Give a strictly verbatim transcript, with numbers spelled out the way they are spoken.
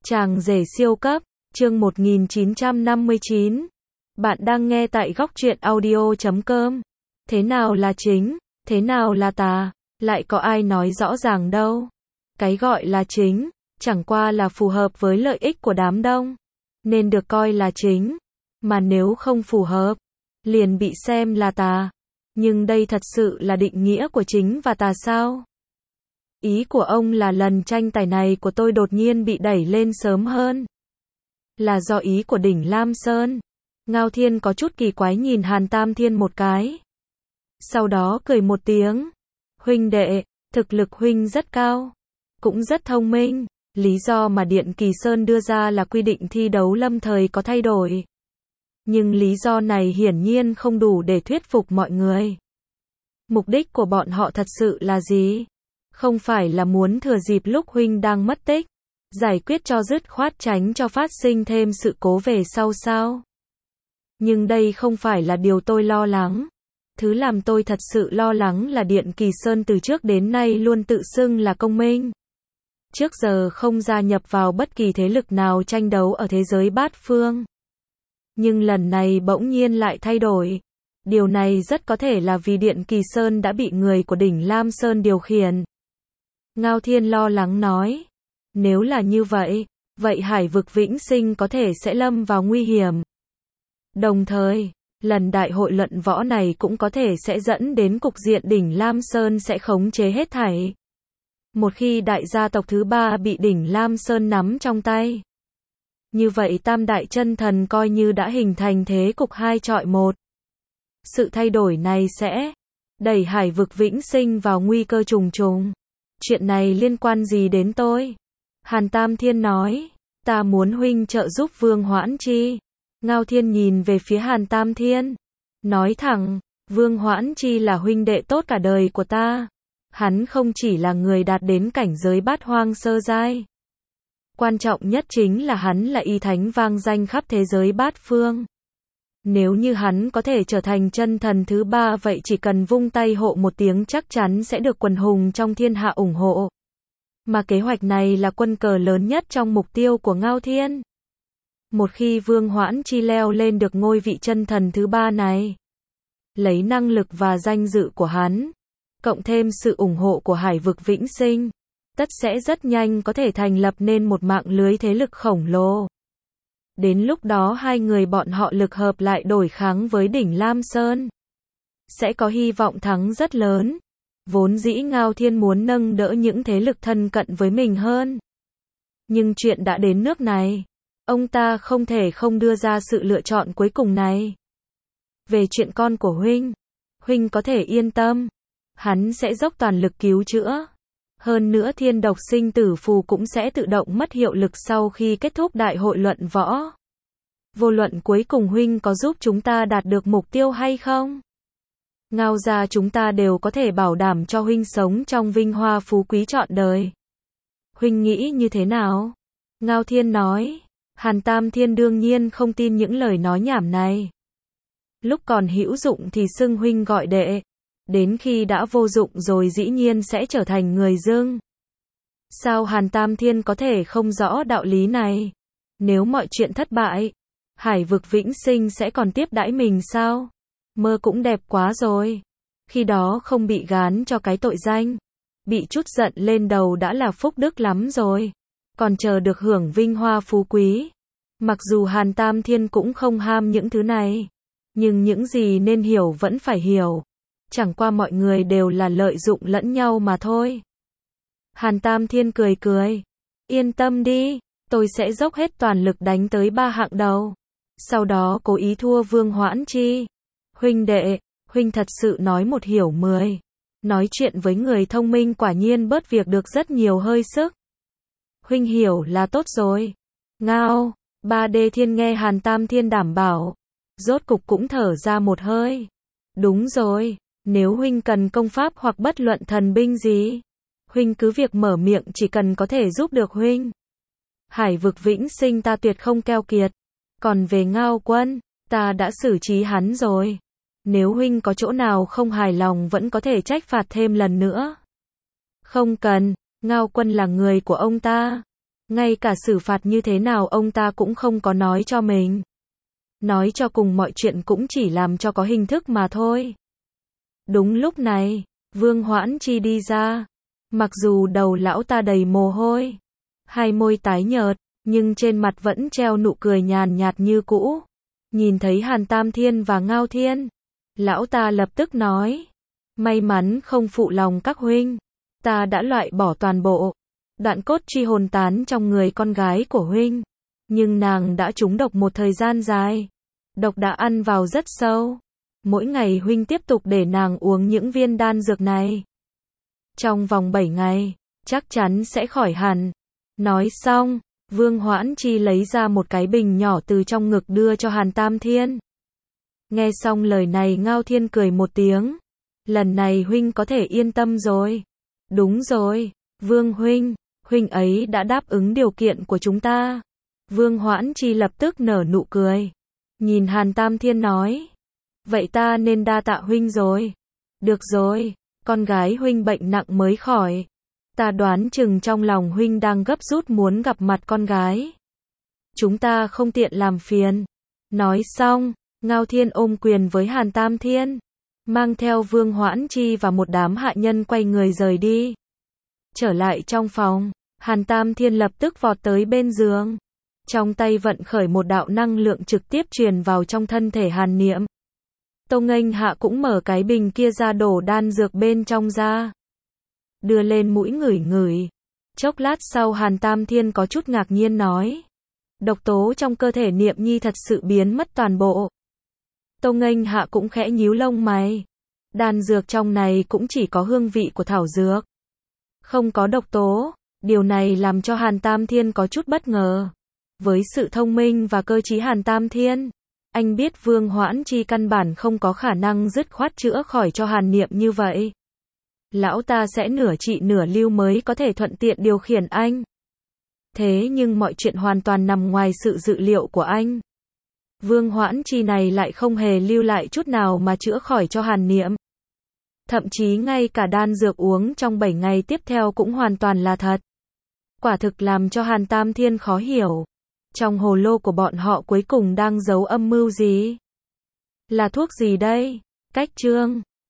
Chàng rể siêu cấp, chương một nghìn chín trăm năm mươi chín. Bạn đang nghe tại góc truyện audio chấm com. Thế nào là chính, thế nào là tà, lại có ai nói rõ ràng đâu. Cái gọi là chính, chẳng qua là phù hợp với lợi ích của đám đông, nên được coi là chính, mà nếu không phù hợp, liền bị xem là tà. Nhưng đây thật sự là định nghĩa của chính và tà sao? Ý của ông là lần tranh tài này của tôi đột nhiên bị đẩy lên sớm hơn, là do ý của đỉnh Lam Sơn. Ngao Thiên có chút kỳ quái nhìn Hàn Tam Thiên một cái. Sau đó cười một tiếng. Huynh đệ, thực lực huynh rất cao, cũng rất thông minh. Lý do mà Điện Kỳ Sơn đưa ra là quy định thi đấu lâm thời có thay đổi. Nhưng lý do này hiển nhiên không đủ để thuyết phục mọi người. Mục đích của bọn họ thật sự là gì? Không phải là muốn thừa dịp lúc huynh đang mất tích, giải quyết cho dứt khoát tránh cho phát sinh thêm sự cố về sau sao? Nhưng đây không phải là điều tôi lo lắng. Thứ làm tôi thật sự lo lắng là Điện Kỳ Sơn từ trước đến nay luôn tự xưng là công minh. Trước giờ không gia nhập vào bất kỳ thế lực nào tranh đấu ở thế giới bát phương. Nhưng lần này bỗng nhiên lại thay đổi. Điều này rất có thể là vì Điện Kỳ Sơn đã bị người của đỉnh Lam Sơn điều khiển. Ngao Thiên lo lắng nói. Nếu là như vậy, vậy hải vực vĩnh sinh có thể sẽ lâm vào nguy hiểm. Đồng thời, lần đại hội luận võ này cũng có thể sẽ dẫn đến cục diện đỉnh Lam Sơn sẽ khống chế hết thảy. Một khi đại gia tộc thứ ba bị đỉnh Lam Sơn nắm trong tay, như vậy tam đại chân thần coi như đã hình thành thế cục hai chọi một. Sự thay đổi này sẽ đẩy hải vực vĩnh sinh vào nguy cơ trùng trùng. Chuyện này liên quan gì đến tôi? Hàn Tam Thiên nói, ta muốn huynh trợ giúp Vương Hoãn Chi. Ngao Thiên nhìn về phía Hàn Tam Thiên, nói thẳng, Vương Hoãn Chi là huynh đệ tốt cả đời của ta. Hắn không chỉ là người đạt đến cảnh giới bát hoang sơ giai. Quan trọng nhất chính là hắn là y thánh vang danh khắp thế giới bát phương. Nếu như hắn có thể trở thành chân thần thứ ba vậy chỉ cần vung tay hộ một tiếng chắc chắn sẽ được quần hùng trong thiên hạ ủng hộ. Mà kế hoạch này là quân cờ lớn nhất trong mục tiêu của Ngao Thiên. Một khi Vương Hoãn Chi leo lên được ngôi vị chân thần thứ ba này, lấy năng lực và danh dự của hắn, cộng thêm sự ủng hộ của hải vực vĩnh sinh, tất sẽ rất nhanh có thể thành lập nên một mạng lưới thế lực khổng lồ. Đến lúc đó hai người bọn họ lực hợp lại đổi kháng với đỉnh Lam Sơn, sẽ có hy vọng thắng rất lớn. Vốn dĩ Ngao Thiên muốn nâng đỡ những thế lực thân cận với mình hơn. Nhưng chuyện đã đến nước này, ông ta không thể không đưa ra sự lựa chọn cuối cùng này. Về chuyện con của huynh, huynh có thể yên tâm, hắn sẽ dốc toàn lực cứu chữa. Hơn nữa thiên độc sinh tử phù cũng sẽ tự động mất hiệu lực sau khi kết thúc đại hội luận võ. Vô luận cuối cùng huynh có giúp chúng ta đạt được mục tiêu hay không, Ngao gia chúng ta đều có thể bảo đảm cho huynh sống trong vinh hoa phú quý trọn đời. Huynh nghĩ như thế nào? Ngao Thiên nói. Hàn Tam Thiên đương nhiên không tin những lời nói nhảm này. Lúc còn hữu dụng thì xưng huynh gọi đệ, đến khi đã vô dụng rồi dĩ nhiên sẽ trở thành người dưng. Sao Hàn Tam Thiên có thể không rõ đạo lý này? Nếu mọi chuyện thất bại, hải vực vĩnh sinh sẽ còn tiếp đãi mình sao? Mơ cũng đẹp quá rồi. Khi đó không bị gán cho cái tội danh, bị chút giận lên đầu đã là phúc đức lắm rồi. Còn chờ được hưởng vinh hoa phú quý. Mặc dù Hàn Tam Thiên cũng không ham những thứ này, nhưng những gì nên hiểu vẫn phải hiểu. Chẳng qua mọi người đều là lợi dụng lẫn nhau mà thôi. Hàn Tam Thiên cười cười. Yên tâm đi, tôi sẽ dốc hết toàn lực đánh tới ba hạng đầu. Sau đó cố ý thua Vương Hoãn Chi. Huynh đệ, huynh thật sự nói một hiểu mười. Nói chuyện với người thông minh quả nhiên bớt việc được rất nhiều hơi sức. Huynh hiểu là tốt rồi. Ngao, ba D Thiên nghe Hàn Tam Thiên đảm bảo, rốt cục cũng thở ra một hơi. Đúng rồi, nếu huynh cần công pháp hoặc bất luận thần binh gì, huynh cứ việc mở miệng chỉ cần có thể giúp được huynh. Hải vực vĩnh sinh ta tuyệt không keo kiệt. Còn về Ngao Quân, ta đã xử trí hắn rồi. Nếu huynh có chỗ nào không hài lòng vẫn có thể trách phạt thêm lần nữa. Không cần, Ngao Quân là người của ông ta. Ngay cả xử phạt như thế nào ông ta cũng không có nói cho mình. Nói cho cùng mọi chuyện cũng chỉ làm cho có hình thức mà thôi. Đúng lúc này, Vương Hoãn Chi đi ra. Mặc dù đầu lão ta đầy mồ hôi, hai môi tái nhợt, nhưng trên mặt vẫn treo nụ cười nhàn nhạt như cũ. Nhìn thấy Hàn Tam Thiên và Ngao Thiên, lão ta lập tức nói, may mắn không phụ lòng các huynh, ta đã loại bỏ toàn bộ đoạn cốt truy hồn tán trong người con gái của huynh, nhưng nàng đã trúng độc một thời gian dài, độc đã ăn vào rất sâu, mỗi ngày huynh tiếp tục để nàng uống những viên đan dược này. Trong vòng bảy ngày, chắc chắn sẽ khỏi hẳn. Nói xong, Vương Hoãn Chi lấy ra một cái bình nhỏ từ trong ngực đưa cho Hàn Tam Thiên. Nghe xong lời này Ngao Thiên cười một tiếng. Lần này huynh có thể yên tâm rồi. Đúng rồi, Vương huynh, huynh ấy đã đáp ứng điều kiện của chúng ta. Vương Hoãn Chi lập tức nở nụ cười. Nhìn Hàn Tam Thiên nói. Vậy ta nên đa tạ huynh rồi. Được rồi, con gái huynh bệnh nặng mới khỏi. Ta đoán chừng trong lòng huynh đang gấp rút muốn gặp mặt con gái. Chúng ta không tiện làm phiền. Nói xong, Ngao Thiên ôm quyền với Hàn Tam Thiên, mang theo Vương Hoãn Chi và một đám hạ nhân quay người rời đi. Trở lại trong phòng, Hàn Tam Thiên lập tức vọt tới bên giường. Trong tay vận khởi một đạo năng lượng trực tiếp truyền vào trong thân thể Hàn Niệm. Tô Nghênh Hạ cũng mở cái bình kia ra đổ đan dược bên trong ra. Đưa lên mũi ngửi ngửi. Chốc lát sau Hàn Tam Thiên có chút ngạc nhiên nói. Độc tố trong cơ thể Niệm Nhi thật sự biến mất toàn bộ. Tô Nghênh Hạ cũng khẽ nhíu lông mày. Đan dược trong này cũng chỉ có hương vị của thảo dược, không có độc tố. Điều này làm cho Hàn Tam Thiên có chút bất ngờ. Với sự thông minh và cơ trí Hàn Tam Thiên, anh biết Vương Hoãn Chi căn bản không có khả năng dứt khoát chữa khỏi cho Hàn Niệm như vậy. Lão ta sẽ nửa trị nửa lưu mới có thể thuận tiện điều khiển anh. Thế nhưng mọi chuyện hoàn toàn nằm ngoài sự dự liệu của anh. Vương Hoãn Chi này lại không hề lưu lại chút nào mà chữa khỏi cho Hàn Niệm. Thậm chí ngay cả đan dược uống trong bảy ngày tiếp theo cũng hoàn toàn là thật. Quả thực làm cho Hàn Tam Thiên khó hiểu. Trong hồ lô của bọn họ cuối cùng đang giấu âm mưu gì? Là thuốc gì đây? Cách chương